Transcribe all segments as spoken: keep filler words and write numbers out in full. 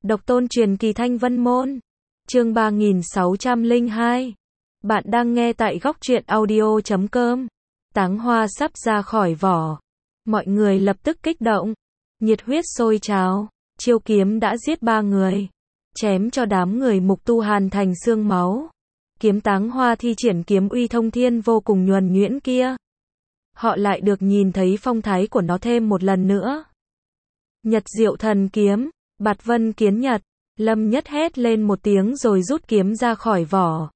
Độc tôn truyền kỳ Thanh Vân Môn. Chương ba nghìn sáu trăm lẻ hai. Bạn đang nghe tại góc truyện audio chấm com. Táng hoa sắp ra khỏi vỏ. Mọi người lập tức kích động. Nhiệt huyết sôi trào. Chiêu kiếm đã giết ba người. Chém cho đám người mục tu hàn thành xương máu. Kiếm táng hoa thi triển kiếm uy thông thiên vô cùng nhuần nhuyễn kia. Họ lại được nhìn thấy phong thái của nó thêm một lần nữa. Nhật diệu thần kiếm. Bạt Vân Kiến Nhật. Lâm Nhất hét lên một tiếng rồi rút kiếm ra khỏi vỏ.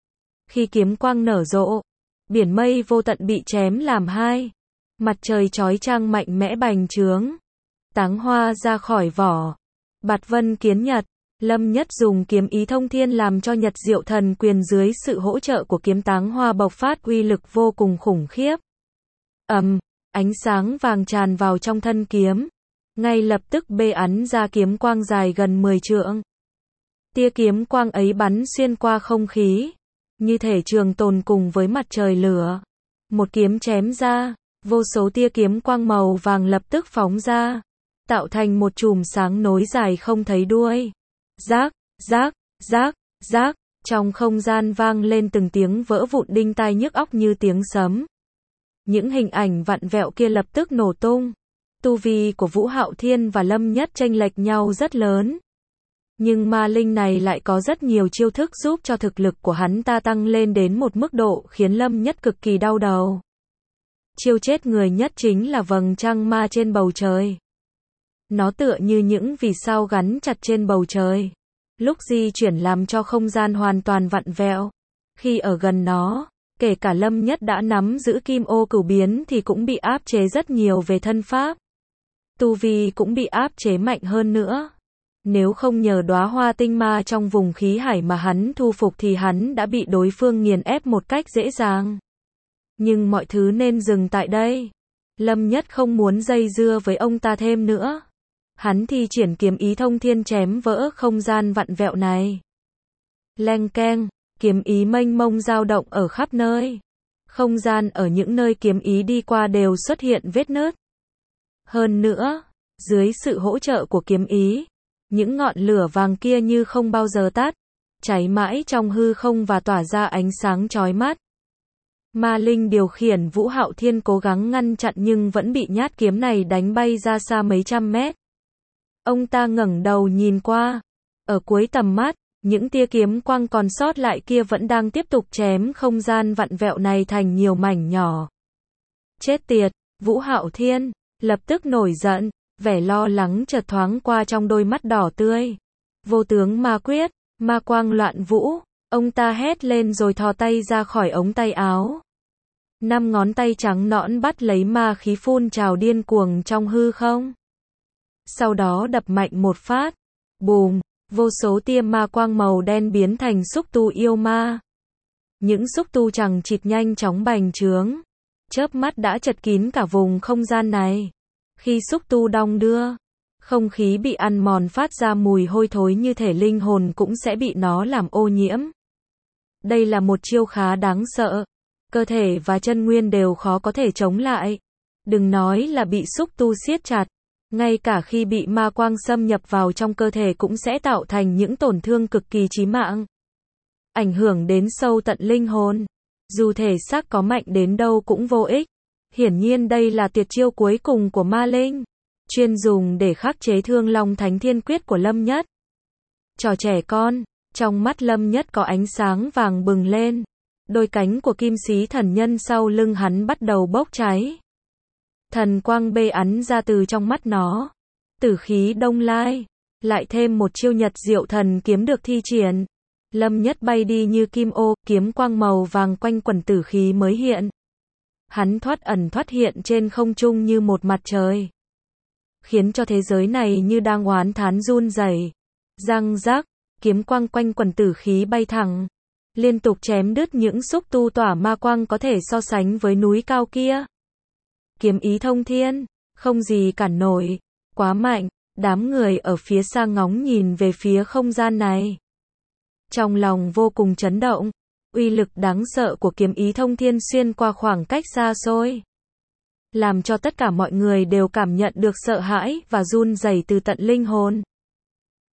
Khi kiếm quang nở rộ, biển mây vô tận bị chém làm hai. Mặt trời chói chang mạnh mẽ bành trướng. Táng hoa ra khỏi vỏ. Bạt Vân Kiến Nhật. Lâm Nhất dùng kiếm ý thông thiên làm cho Nhật diệu thần quyền dưới sự hỗ trợ của kiếm táng hoa bộc phát uy lực vô cùng khủng khiếp. Ầm, ánh sáng vàng tràn vào trong thân kiếm. Ngay lập tức bê ắn ra kiếm quang dài gần mười trượng. Tia kiếm quang ấy bắn xuyên qua không khí, như thể trường tồn cùng với mặt trời lửa. Một kiếm chém ra, vô số tia kiếm quang màu vàng lập tức phóng ra, tạo thành một chùm sáng nối dài không thấy đuôi. Rác, rác, rác, rác, trong không gian vang lên từng tiếng vỡ vụn đinh tai nhức óc như tiếng sấm. Những hình ảnh vặn vẹo kia lập tức nổ tung. Tu vi của Vũ Hạo Thiên và Lâm Nhất chênh lệch nhau rất lớn. Nhưng ma linh này lại có rất nhiều chiêu thức giúp cho thực lực của hắn ta tăng lên đến một mức độ khiến Lâm Nhất cực kỳ đau đầu. Chiêu chết người nhất chính là vầng trăng ma trên bầu trời. Nó tựa như những vì sao gắn chặt trên bầu trời. Lúc di chuyển làm cho không gian hoàn toàn vặn vẹo. Khi ở gần nó, kể cả Lâm Nhất đã nắm giữ kim ô cửu biến thì cũng bị áp chế rất nhiều về thân pháp. Tu vi cũng bị áp chế mạnh hơn nữa. Nếu không nhờ đóa hoa tinh ma trong vùng khí hải mà hắn thu phục thì hắn đã bị đối phương nghiền ép một cách dễ dàng. Nhưng mọi thứ nên dừng tại đây. Lâm Nhất không muốn dây dưa với ông ta thêm nữa. Hắn thi triển kiếm ý thông thiên chém vỡ không gian vặn vẹo này. Leng keng, kiếm ý mênh mông dao động ở khắp nơi. Không gian ở những nơi kiếm ý đi qua đều xuất hiện vết nứt. Hơn nữa, dưới sự hỗ trợ của kiếm ý, những ngọn lửa vàng kia như không bao giờ tắt, cháy mãi trong hư không và tỏa ra ánh sáng chói mắt. Ma linh điều khiển Vũ Hạo Thiên cố gắng ngăn chặn nhưng vẫn bị nhát kiếm này đánh bay ra xa mấy trăm mét. Ông ta ngẩng đầu nhìn qua, ở cuối tầm mắt, những tia kiếm quang còn sót lại kia vẫn đang tiếp tục chém không gian vặn vẹo này thành nhiều mảnh nhỏ. Chết tiệt, Vũ Hạo Thiên lập tức nổi giận, vẻ lo lắng chợt thoáng qua trong đôi mắt đỏ tươi. Vô tướng ma quyết, ma quang loạn vũ, ông ta hét lên rồi thò tay ra khỏi ống tay áo. Năm ngón tay trắng nõn bắt lấy ma khí phun trào điên cuồng trong hư không. Sau đó đập mạnh một phát, bùm, vô số tia ma quang màu đen biến thành xúc tu yêu ma. Những xúc tu chằng chịt nhanh chóng bành trướng. Chớp mắt đã chật kín cả vùng không gian này. Khi xúc tu đong đưa, không khí bị ăn mòn phát ra mùi hôi thối như thể linh hồn cũng sẽ bị nó làm ô nhiễm. Đây là một chiêu khá đáng sợ. Cơ thể và chân nguyên đều khó có thể chống lại. Đừng nói là bị xúc tu siết chặt. Ngay cả khi bị ma quang xâm nhập vào trong cơ thể cũng sẽ tạo thành những tổn thương cực kỳ chí mạng. Ảnh hưởng đến sâu tận linh hồn. Dù thể xác có mạnh đến đâu cũng vô ích. Hiển nhiên đây là tuyệt chiêu cuối cùng của ma linh, chuyên dùng để khắc chế Thương Long Thánh Thiên Quyết của Lâm Nhất. Trò trẻ con, trong mắt Lâm Nhất có ánh sáng vàng bừng lên. Đôi cánh của kim sĩ thần nhân sau lưng hắn bắt đầu bốc cháy. Thần quang bê ắn ra từ trong mắt nó. Tử khí đông lai, lại thêm một chiêu nhật diệu thần kiếm được thi triển. Lâm Nhất bay đi như kim ô, kiếm quang màu vàng quanh quẩn tử khí mới hiện. Hắn thoát ẩn thoát hiện trên không trung như một mặt trời. Khiến cho thế giới này như đang oán thán run rẩy. Răng rác, kiếm quang quanh quẩn tử khí bay thẳng. Liên tục chém đứt những xúc tu tỏa ma quang có thể so sánh với núi cao kia. Kiếm ý thông thiên, không gì cản nổi, quá mạnh, đám người ở phía xa ngóng nhìn về phía không gian này. Trong lòng vô cùng chấn động. Uy lực đáng sợ của kiếm ý thông thiên xuyên qua khoảng cách xa xôi. Làm cho tất cả mọi người đều cảm nhận được sợ hãi và run rẩy từ tận linh hồn.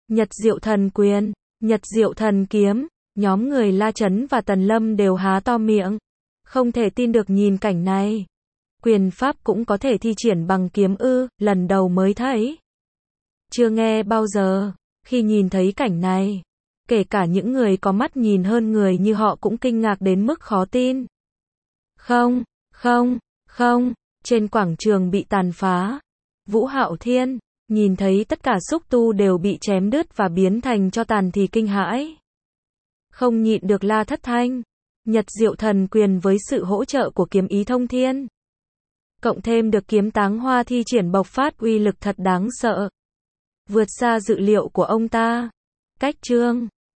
Nhật Diệu Thần Quyền, Nhật Diệu Thần Kiếm, nhóm người La Chấn và Tần Lâm đều há to miệng. Không thể tin được nhìn cảnh này. Quyền pháp cũng có thể thi triển bằng kiếm ư, lần đầu mới thấy. Chưa nghe bao giờ. Khi nhìn thấy cảnh này, kể cả những người có mắt nhìn hơn người như họ cũng kinh ngạc đến mức khó tin. Không, không, không, trên quảng trường bị tàn phá. Vũ Hạo Thiên, nhìn thấy tất cả xúc tu đều bị chém đứt và biến thành tro tàn thì kinh hãi. Không nhịn được la thất thanh. Nhật Diệu Thần Quyền với sự hỗ trợ của kiếm ý thông thiên, cộng thêm được kiếm táng hoa thi triển bộc phát uy lực thật đáng sợ. Vượt xa dự liệu của ông ta. Cách chương